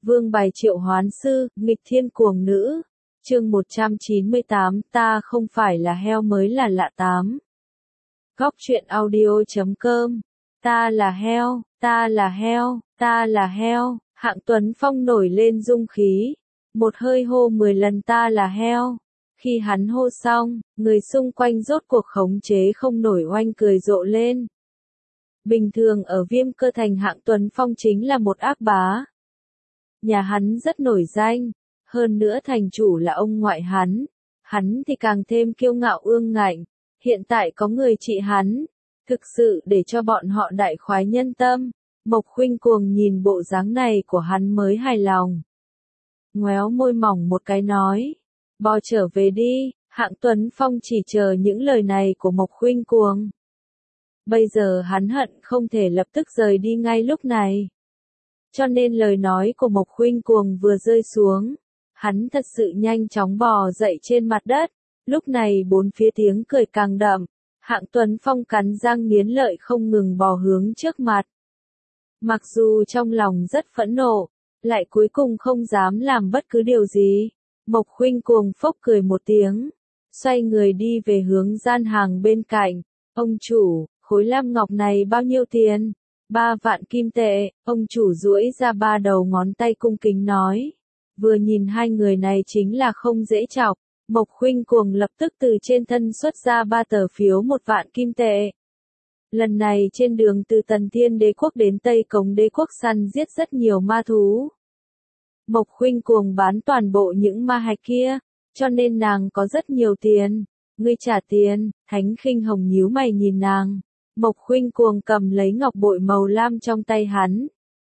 Vương bài triệu hoán sư, nghịch thiên cuồng nữ. Chương 198, ta không phải là heo mới là lạ 8. Góc truyện audio.com. Ta là heo, ta là heo, ta là heo. Hạng Tuấn Phong nổi lên dung khí. Một hơi hô 10 lần ta là heo. Khi hắn hô xong, người xung quanh rốt cuộc khống chế không nổi oanh cười rộ lên. Bình thường ở Viêm Cơ Thành Hạng Tuấn Phong chính là một ác bá. Nhà hắn rất nổi danh, hơn nữa thành chủ là ông ngoại hắn thì càng thêm kiêu ngạo ương ngạnh, hiện tại có người trị hắn, thực sự để cho bọn họ đại khoái nhân tâm. Mộc Khuynh Cuồng nhìn bộ dáng này của hắn mới hài lòng. Ngoéo môi mỏng một cái nói, bò trở về đi. Hạng Tuấn Phong chỉ chờ những lời này của Mộc Khuynh Cuồng. Bây giờ hắn hận không thể lập tức rời đi ngay lúc này. Cho nên lời nói của Mộc Khuynh Cuồng vừa rơi xuống, hắn thật sự nhanh chóng bò dậy trên mặt đất. Lúc này bốn phía tiếng cười càng đậm, Hạng Tuấn Phong cắn răng nghiến lợi không ngừng bò hướng trước mặt. Mặc dù trong lòng rất phẫn nộ, lại cuối cùng không dám làm bất cứ điều gì. Mộc Khuynh Cuồng phốc cười một tiếng, xoay người đi về hướng gian hàng bên cạnh. Ông chủ, khối lam ngọc này bao nhiêu tiền? 3 vạn kim tệ. Ông chủ duỗi ra 3 đầu ngón tay cung kính nói. Vừa nhìn hai người này chính là không dễ chọc. Mộc Khuynh Cuồng lập tức từ trên thân xuất ra 3 tờ phiếu 1 vạn kim tệ. Lần này trên đường từ Tần Thiên Đế Quốc đến Tây Cống Đế Quốc săn giết rất nhiều ma thú. Mộc Khuynh Cuồng bán toàn bộ những ma hạch kia, cho nên nàng có rất nhiều tiền. Ngươi trả tiền. Thánh Khinh Hồng nhíu mày nhìn nàng. Mộc Khuynh Cuồng cầm lấy ngọc bội màu lam trong tay hắn.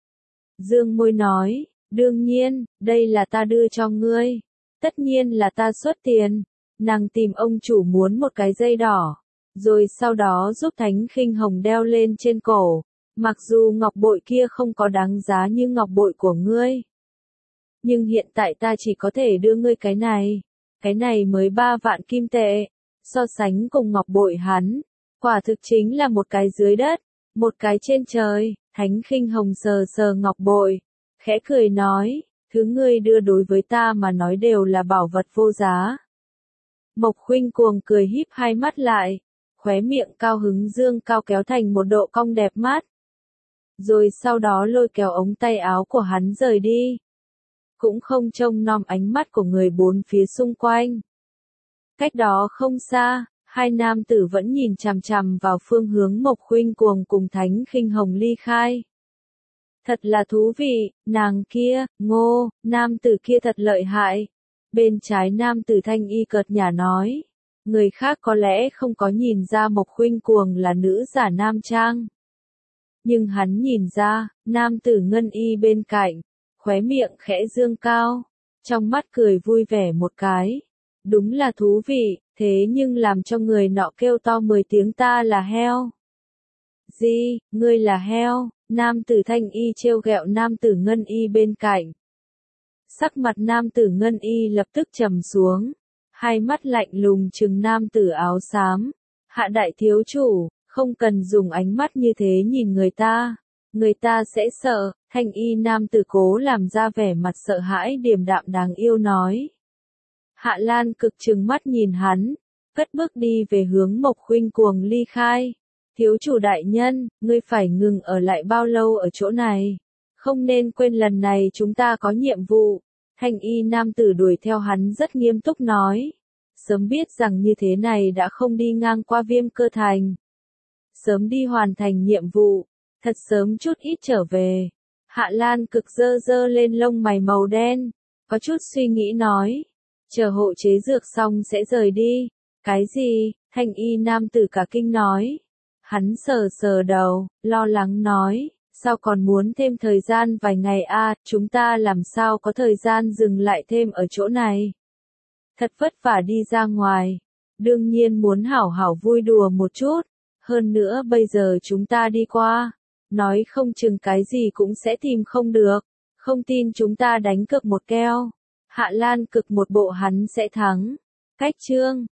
Dương môi nói, đương nhiên, đây là ta đưa cho ngươi. Tất nhiên là ta xuất tiền. Nàng tìm ông chủ muốn một cái dây đỏ, rồi sau đó giúp Thánh Khinh Hồng đeo lên trên cổ. Mặc dù ngọc bội kia không có đáng giá như ngọc bội của ngươi, nhưng hiện tại ta chỉ có thể đưa ngươi cái này. Cái này mới 3 vạn kim tệ. So sánh cùng ngọc bội hắn, quả thực chính là một cái dưới đất, một cái trên trời. Thánh Khinh Hồng sờ sờ ngọc bội, khẽ cười nói, thứ ngươi đưa đối với ta mà nói đều là bảo vật vô giá. Mộc Khuynh Cuồng cười híp hai mắt lại, khóe miệng cao hứng dương cao kéo thành một độ cong đẹp mắt. Rồi sau đó lôi kéo ống tay áo của hắn rời đi. Cũng không trông nom ánh mắt của người bốn phía xung quanh. Cách đó không xa, hai nam tử vẫn nhìn chằm chằm vào phương hướng Mộc Khuynh Cuồng cùng Thánh Khinh Hồng ly khai. Thật là thú vị, nàng kia, Ngô, nam tử kia thật lợi hại. Bên trái nam tử thanh y cợt nhả nói. Người khác có lẽ không có nhìn ra Mộc Khuynh Cuồng là nữ giả nam trang. Nhưng hắn nhìn ra, nam tử ngân y bên cạnh, khóe miệng khẽ dương cao, trong mắt cười vui vẻ một cái. Đúng là thú vị, thế nhưng làm cho người nọ kêu to 10 tiếng ta là heo. Gì, ngươi là heo? Nam tử thanh y trêu ghẹo nam tử ngân y bên cạnh. Sắc mặt nam tử ngân y lập tức trầm xuống, hai mắt lạnh lùng trừng nam tử áo xám. Hạ đại thiếu chủ, không cần dùng ánh mắt như thế nhìn người ta sẽ sợ. Thanh y nam tử cố làm ra vẻ mặt sợ hãi điềm đạm đáng yêu nói. Hạ Lan cực trừng mắt nhìn hắn, cất bước đi về hướng Mộc Khuynh Cuồng ly khai. Thiếu chủ đại nhân, ngươi phải ngừng ở lại bao lâu ở chỗ này? Không nên quên lần này chúng ta có nhiệm vụ. Thanh y nam tử đuổi theo hắn rất nghiêm túc nói. Sớm biết rằng như thế này đã không đi ngang qua Viêm Cơ Thành. Sớm đi hoàn thành nhiệm vụ, thật sớm chút ít trở về. Hạ Lan cực dơ dơ lên lông mày màu đen, có chút suy nghĩ nói. Chờ hộ chế dược xong sẽ rời đi. Cái gì? Thanh y nam tử cả kinh nói. Hắn sờ sờ đầu, lo lắng nói. Sao còn muốn thêm thời gian vài ngày à, chúng ta làm sao có thời gian dừng lại thêm ở chỗ này. Thật vất vả đi ra ngoài. Đương nhiên muốn hảo hảo vui đùa một chút. Hơn nữa bây giờ chúng ta đi qua. Nói không chừng cái gì cũng sẽ tìm không được. Không tin chúng ta đánh cược một keo. Hạ Lan cực một bộ hắn sẽ thắng. Cách chương